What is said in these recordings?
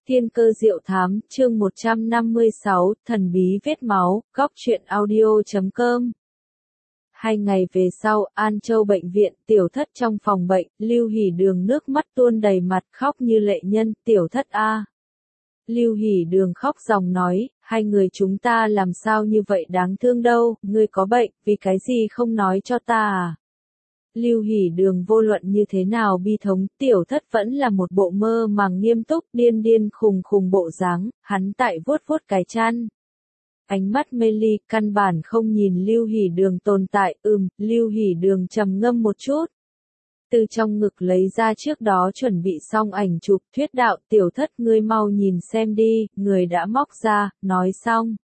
Thiên cơ diệu thám, chương 156, thần bí vết máu, góc truyện audio.com. 2 ngày về sau, An Châu bệnh viện, Tiểu Thất trong phòng bệnh, Lưu Hỷ Đường nước mắt tuôn đầy mặt khóc như lệ nhân, Tiểu Thất a. Lưu Hỷ Đường khóc ròng nói, hai người chúng ta làm sao như vậy đáng thương đâu, ngươi có bệnh, vì cái gì không nói cho ta à? Lưu Hỷ Đường vô luận như thế nào bi thống, Tiểu Thất vẫn là một bộ mơ màng nghiêm túc, điên điên khùng khùng bộ dáng, hắn tại vuốt vuốt cái chăn. Ánh mắt mê ly, căn bản không nhìn Lưu Hỷ Đường tồn tại, Lưu Hỷ Đường trầm ngâm một chút. Từ trong ngực lấy ra trước đó chuẩn bị xong ảnh chụp, thuyết đạo, Tiểu Thất ngươi mau nhìn xem đi, người đã móc ra, nói xong.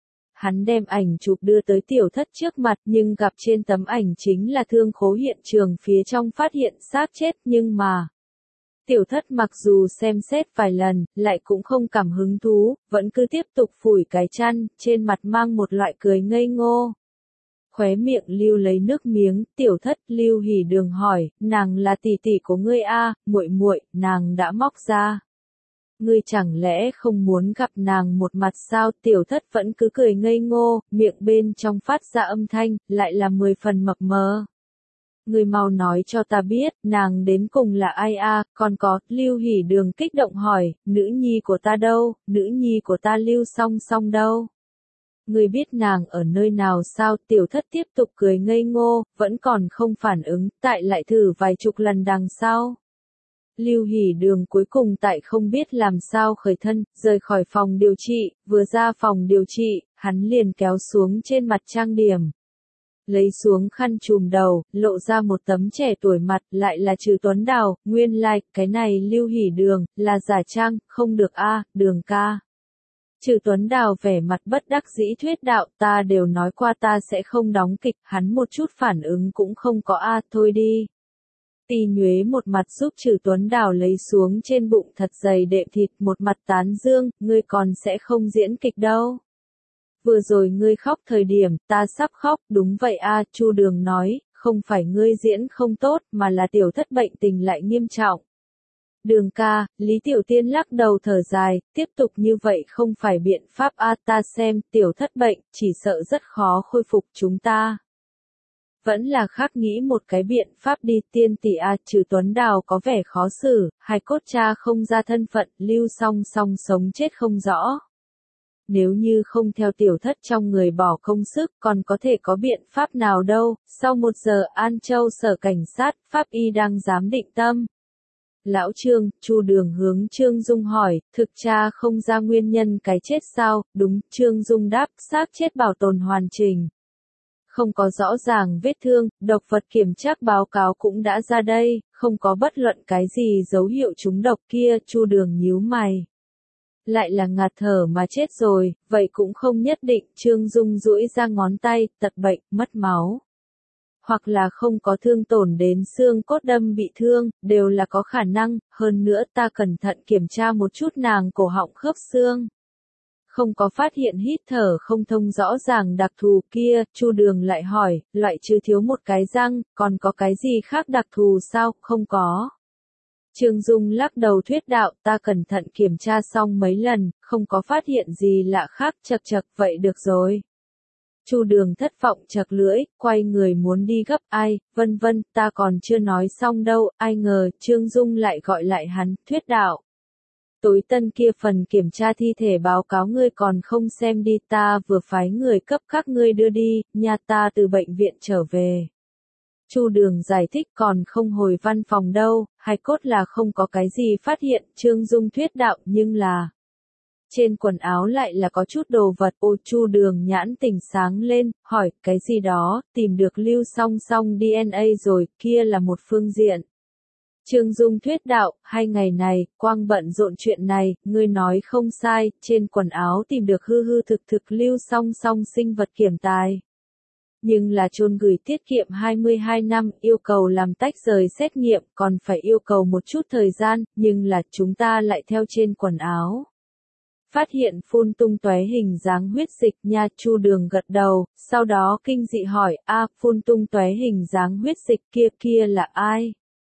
Hắn đem ảnh chụp đưa tới Tiểu Thất trước mặt nhưng gặp trên tấm ảnh chính là thương khố hiện trường phía trong phát hiện xác chết nhưng mà. Tiểu Thất mặc dù xem xét vài lần, lại cũng không cảm hứng thú, vẫn cứ tiếp tục phủi cái chăn, trên mặt mang một loại cười ngây ngô. Khóe miệng lưu lấy nước miếng, Tiểu Thất. Lưu Hỷ Đường hỏi, nàng là tỷ tỷ của ngươi a, muội muội, nàng đã móc ra. Ngươi chẳng lẽ không muốn gặp nàng một mặt sao? Tiểu Thất vẫn cứ cười ngây ngô, miệng bên trong phát ra âm thanh, lại là 10 phần mập mờ. Ngươi mau nói cho ta biết, nàng đến cùng là ai a? Còn có, Lưu Hỷ Đường kích động hỏi, nữ nhi của ta đâu, nữ nhi của ta Lưu Song Song đâu? Ngươi biết nàng ở nơi nào sao? Tiểu Thất tiếp tục cười ngây ngô, vẫn còn không phản ứng, tại lại thử vài chục lần đằng sau. Lưu Hỷ Đường cuối cùng tại không biết làm sao khởi thân, rời khỏi phòng điều trị, vừa ra phòng điều trị, hắn liền kéo xuống trên mặt trang điểm. Lấy xuống khăn trùm đầu, lộ ra một tấm trẻ tuổi mặt, lại là Trừ Tuấn Đào, nguyên lai, cái này Lưu Hỷ Đường, là giả trang, không được a, Đường ca. Trừ Tuấn Đào vẻ mặt bất đắc dĩ thuyết đạo, ta đều nói qua ta sẽ không đóng kịch, hắn một chút phản ứng cũng không có a, thôi đi. Tì Nhuế một mặt giúp Trừ Tuấn Đào lấy xuống trên bụng thật dày đệm thịt, một mặt tán dương, ngươi còn sẽ không diễn kịch đâu. Vừa rồi ngươi khóc thời điểm, ta sắp khóc, đúng vậy a, Chu Đường nói, không phải ngươi diễn không tốt, mà là Tiểu Thất bệnh tình lại nghiêm trọng. Đường ca, Lý Tiểu Tiên lắc đầu thở dài, tiếp tục như vậy không phải biện pháp a, ta xem, Tiểu Thất bệnh, chỉ sợ rất khó khôi phục chúng ta. Vẫn là khác nghĩ một cái biện pháp đi, Tiên tỷ a. Trừ Tuấn Đào có vẻ khó xử, hai cốt cha không ra thân phận, Lưu Song Song sống chết không rõ. Nếu như không theo Tiểu Thất trong người bỏ công sức, còn có thể có biện pháp nào đâu. Sau 1 giờ, An Châu sở cảnh sát, pháp y đang giám định tâm. Lão Trương, Chu Đường hướng Trương Dung hỏi, thực tra không ra nguyên nhân cái chết sao? Đúng, Trương Dung đáp, xác chết bảo tồn hoàn chỉnh. Không có rõ ràng vết thương, độc vật kiểm tra báo cáo cũng đã ra đây, không có bất luận cái gì dấu hiệu trúng độc kia. Chu Đường nhíu mày. Lại là ngạt thở mà chết rồi, vậy cũng không nhất định. Trương Dung duỗi ra ngón tay, tật bệnh, mất máu. Hoặc là không có thương tổn đến xương cốt đâm bị thương, đều là có khả năng, hơn nữa ta cẩn thận kiểm tra một chút nàng cổ họng khớp xương. Không có phát hiện hít thở không thông rõ ràng đặc thù kia. Chu Đường lại hỏi, loại trừ thiếu một cái răng, còn có cái gì khác đặc thù sao? Không có. Trương Dung lắc đầu thuyết đạo, ta cẩn thận kiểm tra xong mấy lần, không có phát hiện gì lạ khác. Chật chật, vậy được rồi. Chu Đường thất vọng chật lưỡi, quay người muốn đi gấp, ai, vân vân, ta còn chưa nói xong đâu, ai ngờ, Trương Dung lại gọi lại hắn, thuyết đạo. Tối tân kia phần kiểm tra thi thể báo cáo ngươi còn không xem đi, ta vừa phái người cấp các ngươi đưa đi, nhà ta từ bệnh viện trở về. Chu Đường giải thích còn không hồi văn phòng đâu, hài cốt là không có cái gì phát hiện. Trương Dung thuyết đạo, nhưng là trên quần áo lại là có chút đồ vật. Ôi, Chu Đường nhãn tỉnh sáng lên, hỏi, cái gì đó, tìm được Lưu Song Song DNA rồi, kia là một phương diện. Trương Dung thuyết đạo, 2 ngày này, quang bận rộn chuyện này, ngươi nói không sai, trên quần áo tìm được hư hư thực thực Lưu Song Song sinh vật kiểm tài. Nhưng là chôn gửi tiết kiệm 22 năm, yêu cầu làm tách rời xét nghiệm, còn phải yêu cầu một chút thời gian, nhưng là chúng ta lại theo trên quần áo. Phát hiện phun tung tóe hình dáng huyết dịch nha. Chu Đường gật đầu, sau đó kinh dị hỏi, phun tung tóe hình dáng huyết dịch kia là ai?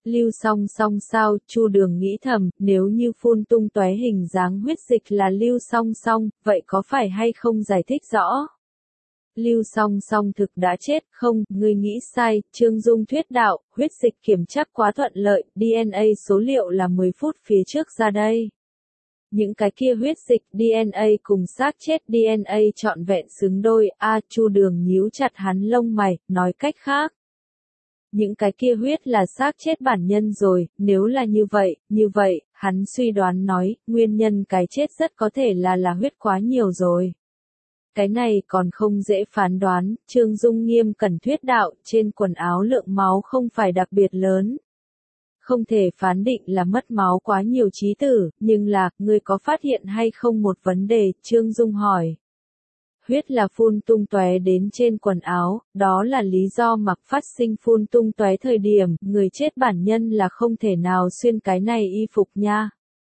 Lưu Song Song sao? Chu Đường nghĩ thầm, nếu như phun tung tóe hình dáng huyết dịch là Lưu Song Song, vậy có phải hay không giải thích rõ? Lưu Song Song thực đã chết, không, ngươi nghĩ sai, Trương Dung thuyết đạo, huyết dịch kiểm tra quá thuận lợi, DNA số liệu là 10 phút phía trước ra đây. Những cái kia huyết dịch DNA cùng xác chết DNA trọn vẹn xứng đôi, Chu Đường nhíu chặt hắn lông mày, nói cách khác. Những cái kia huyết là xác chết bản nhân rồi, nếu là như vậy, hắn suy đoán nói, nguyên nhân cái chết rất có thể là huyết quá nhiều rồi. Cái này còn không dễ phán đoán, Trương Dung nghiêm cẩn thuyết đạo, trên quần áo lượng máu không phải đặc biệt lớn. Không thể phán định là mất máu quá nhiều chí tử, nhưng là, ngươi có phát hiện hay không một vấn đề, Trương Dung hỏi. Huyết là phun tung tóe đến trên quần áo, đó là lý do mặc phát sinh phun tung tóe thời điểm, người chết bản nhân là không thể nào xuyên cái này y phục nha.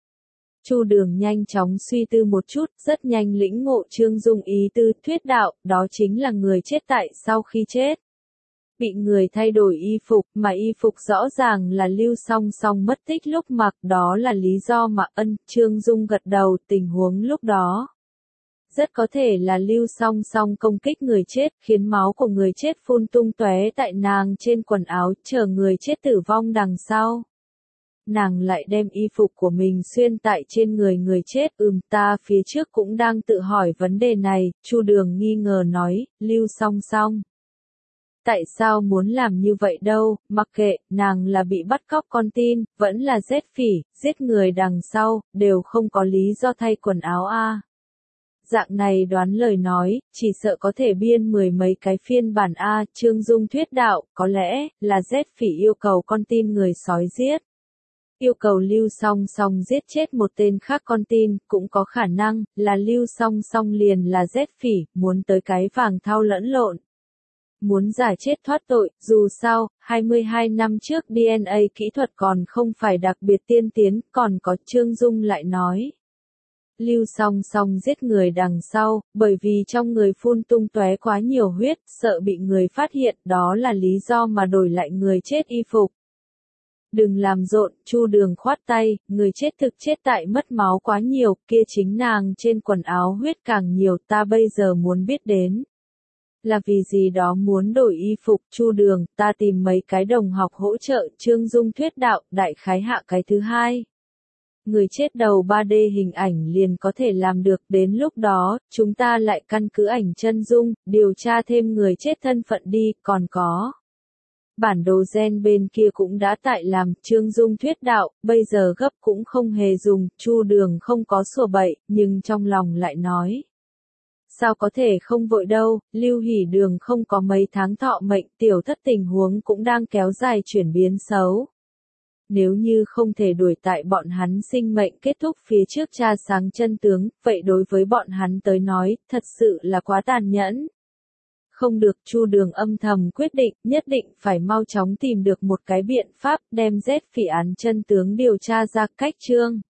Chu Đường nhanh chóng suy tư một chút, rất nhanh lĩnh ngộ Trương Dung ý tư, thuyết đạo, đó chính là người chết tại sau khi chết. Bị người thay đổi y phục, mà y phục rõ ràng là Lưu Song Song mất tích lúc mặc, đó là lý do mà Trương Dung gật đầu, tình huống lúc đó. Rất có thể là Lưu Song Song công kích người chết, khiến máu của người chết phun tung tóe tại nàng trên quần áo, chờ người chết tử vong đằng sau. Nàng lại đem y phục của mình xuyên tại trên người chết, ta phía trước cũng đang tự hỏi vấn đề này, Chu Đường nghi ngờ nói, Lưu Song Song. Tại sao muốn làm như vậy đâu, mặc kệ, nàng là bị bắt cóc con tin, vẫn là giết phỉ, giết người đằng sau, đều không có lý do thay quần áo Dạng này đoán lời nói, chỉ sợ có thể biên 10 mấy cái phiên bản Trương Dung thuyết đạo, có lẽ, là giết phỉ yêu cầu con tin người sói giết. Yêu cầu Lưu Song Song giết chết một tên khác con tin, cũng có khả năng, là Lưu Song Song liền là giết phỉ, muốn tới cái vàng thau lẫn lộn. Muốn giải chết thoát tội, dù sao, 22 năm trước DNA kỹ thuật còn không phải đặc biệt tiên tiến, còn có Trương Dung lại nói. Lưu Song Song giết người đằng sau, bởi vì trong người phun tung tóe quá nhiều huyết, sợ bị người phát hiện, đó là lý do mà đổi lại người chết y phục. Đừng làm rộn, Chu Đường khoát tay, người chết thực chết tại mất máu quá nhiều, kia chính nàng trên quần áo huyết càng nhiều, ta bây giờ muốn biết đến. Là vì gì đó muốn đổi y phục, Chu Đường, ta tìm mấy cái đồng học hỗ trợ, Trương Dung thuyết đạo, đại khái hạ cái thứ hai. Người chết đầu 3D hình ảnh liền có thể làm được, đến lúc đó, chúng ta lại căn cứ ảnh chân dung, điều tra thêm người chết thân phận đi, còn có. Bản đồ gen bên kia cũng đã tại làm, Trương Dung thuyết đạo, bây giờ gấp cũng không hề dùng, Chu Đường không có sủa bậy, nhưng trong lòng lại nói. Sao có thể không vội đâu, Lưu Hỷ Đường không có mấy tháng thọ mệnh, tiểu thất tình huống cũng đang kéo dài chuyển biến xấu. Nếu như không thể đuổi tại bọn hắn sinh mệnh kết thúc phía trước tra sáng chân tướng, vậy đối với bọn hắn tới nói, thật sự là quá tàn nhẫn. Không được, Chu Đường âm thầm quyết định, nhất định phải mau chóng tìm được một cái biện pháp, đem giết phỉ án chân tướng điều tra ra cách chương.